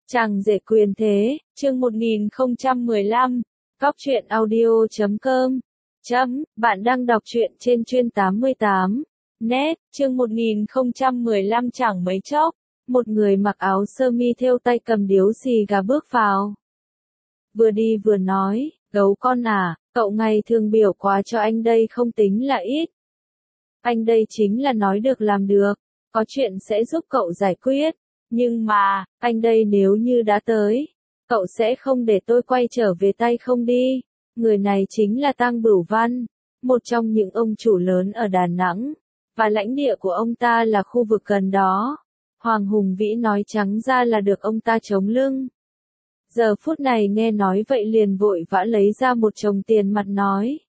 Chàng rể quyền thế, chương 1015, cóc truyện audio.com. Bạn đang đọc truyện trên chuyên 88. Net, chương 1015 chẳng mấy chốc, một người mặc áo sơ mi thêu tay cầm điếu xì gà bước vào. Vừa đi vừa nói, gấu con à, cậu ngày thường biểu quá cho anh đây không tính là ít. Anh đây chính là nói được làm được, có chuyện sẽ giúp cậu giải quyết. Nhưng mà, anh đây nếu như đã tới, cậu sẽ không để tôi quay trở về tay không đi. Người này chính là Tang Bửu Văn, một trong những ông chủ lớn ở Đà Nẵng, và lãnh địa của ông ta là khu vực gần đó. Hoàng Hùng Vĩ nói trắng ra là được ông ta chống lưng. Giờ phút này nghe nói vậy liền vội vã lấy ra một chồng tiền mặt nói.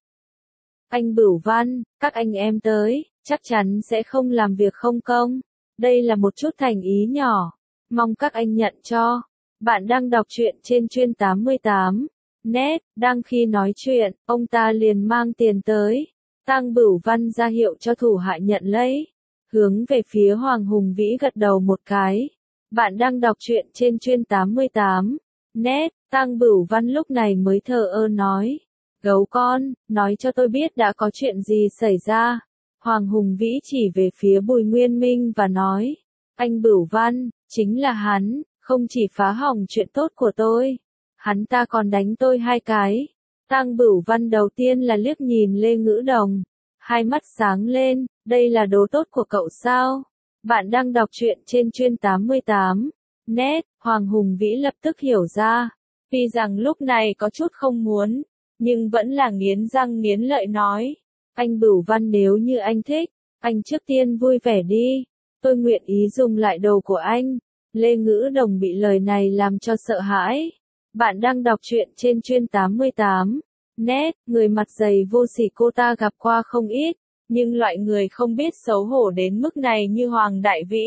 Anh Bửu Văn, các anh em tới, chắc chắn sẽ không làm việc không công. Đây là một chút thành ý nhỏ, mong các anh nhận cho. Bạn đang đọc truyện trên chuyên 88. Net, đang khi nói chuyện, ông ta liền mang tiền tới. Tang Bửu Văn ra hiệu cho thủ hạ nhận lấy. Hướng về phía Hoàng Hùng Vĩ gật đầu một cái. Bạn đang đọc truyện trên chuyên 88. Net, Tang Bửu Văn lúc này mới thờ ơ nói. Gấu con, nói cho tôi biết đã có chuyện gì xảy ra. Hoàng Hùng Vĩ chỉ về phía Bùi Nguyên Minh và nói. Anh Bửu Văn, chính là hắn, không chỉ phá hỏng chuyện tốt của tôi. Hắn ta còn đánh tôi 2 cái. Tang Bửu Văn đầu tiên là liếc nhìn Lê Ngữ Đồng. Hai mắt sáng lên, đây là đồ tốt của cậu sao? Bạn đang đọc truyện trên chuyên 88. Net, Hoàng Hùng Vĩ lập tức hiểu ra. Tuy rằng lúc này có chút không muốn, nhưng vẫn là nghiến răng nghiến lợi nói. Anh Bửu Văn nếu như anh thích, anh trước tiên vui vẻ đi. Tôi nguyện ý dùng lại đồ của anh. Lê Ngữ Đồng bị lời này làm cho sợ hãi. Bạn đang đọc truyện trên chuyên 88. Net, người mặt dày vô sỉ cô ta gặp qua không ít, nhưng loại người không biết xấu hổ đến mức này như Hoàng Đại Vĩ.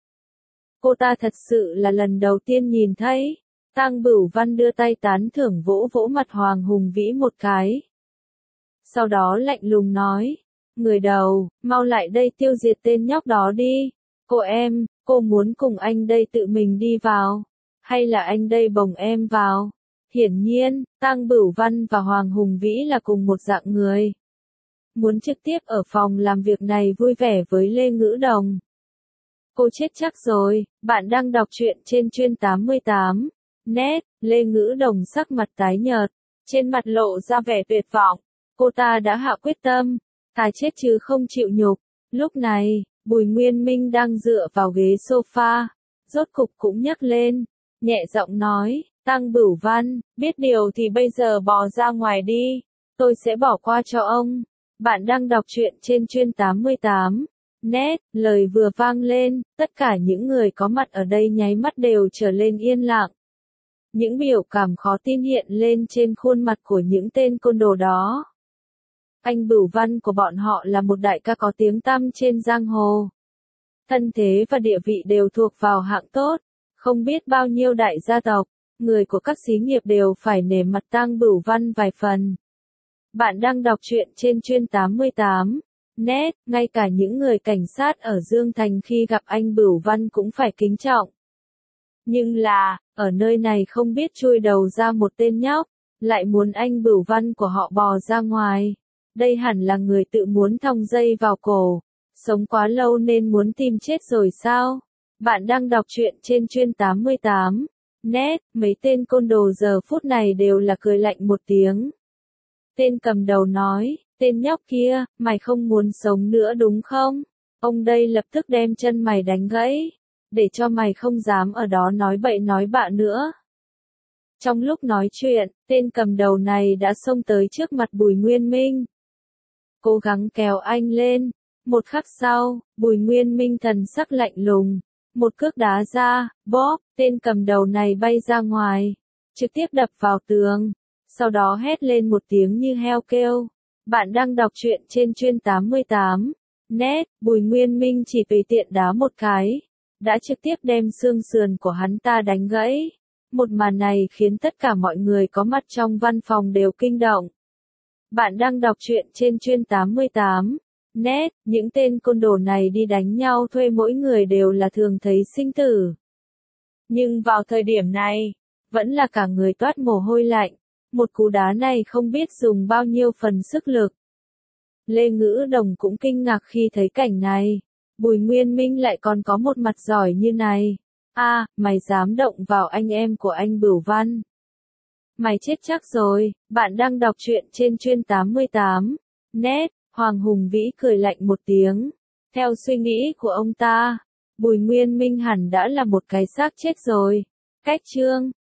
Cô ta thật sự là lần đầu tiên nhìn thấy. Tang Bửu Văn đưa tay tán thưởng vỗ vỗ mặt Hoàng Hùng Vĩ một cái. Sau đó lạnh lùng nói, người đầu, mau lại đây tiêu diệt tên nhóc đó đi. Cô em, cô muốn cùng anh đây tự mình đi vào, hay là anh đây bồng em vào? Hiển nhiên, Tang Bửu Văn và Hoàng Hùng Vĩ là cùng một dạng người. Muốn trực tiếp ở phòng làm việc này vui vẻ với Lê Ngữ Đồng. Cô chết chắc rồi, bạn đang đọc truyện trên chuyên 88. Net, Lê Ngữ Đồng sắc mặt tái nhợt, trên mặt lộ ra vẻ tuyệt vọng. Cô ta đã hạ quyết tâm, thà chết chứ không chịu nhục. Lúc này, Bùi Nguyên Minh đang dựa vào ghế sofa, rốt cục cũng nhấc lên, nhẹ giọng nói, Tang Bửu Văn, biết điều thì bây giờ bò ra ngoài đi, tôi sẽ bỏ qua cho ông. Bạn đang đọc truyện trên chuyên 88. Net, lời vừa vang lên, tất cả những người có mặt ở đây nháy mắt đều trở lên yên lặng. Những biểu cảm khó tin hiện lên trên khuôn mặt của những tên côn đồ đó. Anh Bửu Văn của bọn họ là một đại ca có tiếng tăm trên giang hồ. Thân thế và địa vị đều thuộc vào hạng tốt, không biết bao nhiêu đại gia tộc, người của các xí nghiệp đều phải nể mặt Tang Bửu Văn vài phần. Bạn đang đọc truyện trên chuyên 88. Net, ngay cả những người cảnh sát ở Dương Thành khi gặp anh Bửu Văn cũng phải kính trọng. Nhưng là, ở nơi này không biết chui đầu ra một tên nhóc, lại muốn anh Bửu Văn của họ bò ra ngoài. Đây hẳn là người tự muốn thòng dây vào cổ, sống quá lâu nên muốn tìm chết rồi sao? Bạn đang đọc truyện trên chuyên 88. Net, mấy tên côn đồ giờ phút này đều là cười lạnh một tiếng. Tên cầm đầu nói, tên nhóc kia, mày không muốn sống nữa đúng không? Ông đây lập tức đem chân mày đánh gãy, để cho mày không dám ở đó nói bậy nói bạ nữa. Trong lúc nói chuyện, tên cầm đầu này đã xông tới trước mặt Bùi Nguyên Minh. Cố gắng kéo anh lên. Một khắc sau, Bùi Nguyên Minh thần sắc lạnh lùng. Một cước đá ra, bóp, tên cầm đầu này bay ra ngoài. Trực tiếp đập vào tường. Sau đó hét lên một tiếng như heo kêu. Bạn đang đọc truyện trên chuyên 88. Net, Bùi Nguyên Minh chỉ tùy tiện đá một cái, đã trực tiếp đem xương sườn của hắn ta đánh gãy. Một màn này khiến tất cả mọi người có mặt trong văn phòng đều kinh động. Bạn đang đọc truyện trên chuyên 88. Net, những tên côn đồ này đi đánh nhau thuê mỗi người đều là thường thấy sinh tử. Nhưng vào thời điểm này, vẫn là cả người toát mồ hôi lạnh. Một cú đá này không biết dùng bao nhiêu phần sức lực. Lê Ngữ Đồng cũng kinh ngạc khi thấy cảnh này. Bùi Nguyên Minh lại còn có một mặt giỏi như này. Mày dám động vào anh em của anh Bửu Văn. Mày chết chắc rồi, bạn đang đọc truyện trên chuyên 88. Net, Hoàng Hùng Vĩ cười lạnh một tiếng. Theo suy nghĩ của ông ta, Bùi Nguyên Minh hẳn đã là một cái xác chết rồi. Cách chương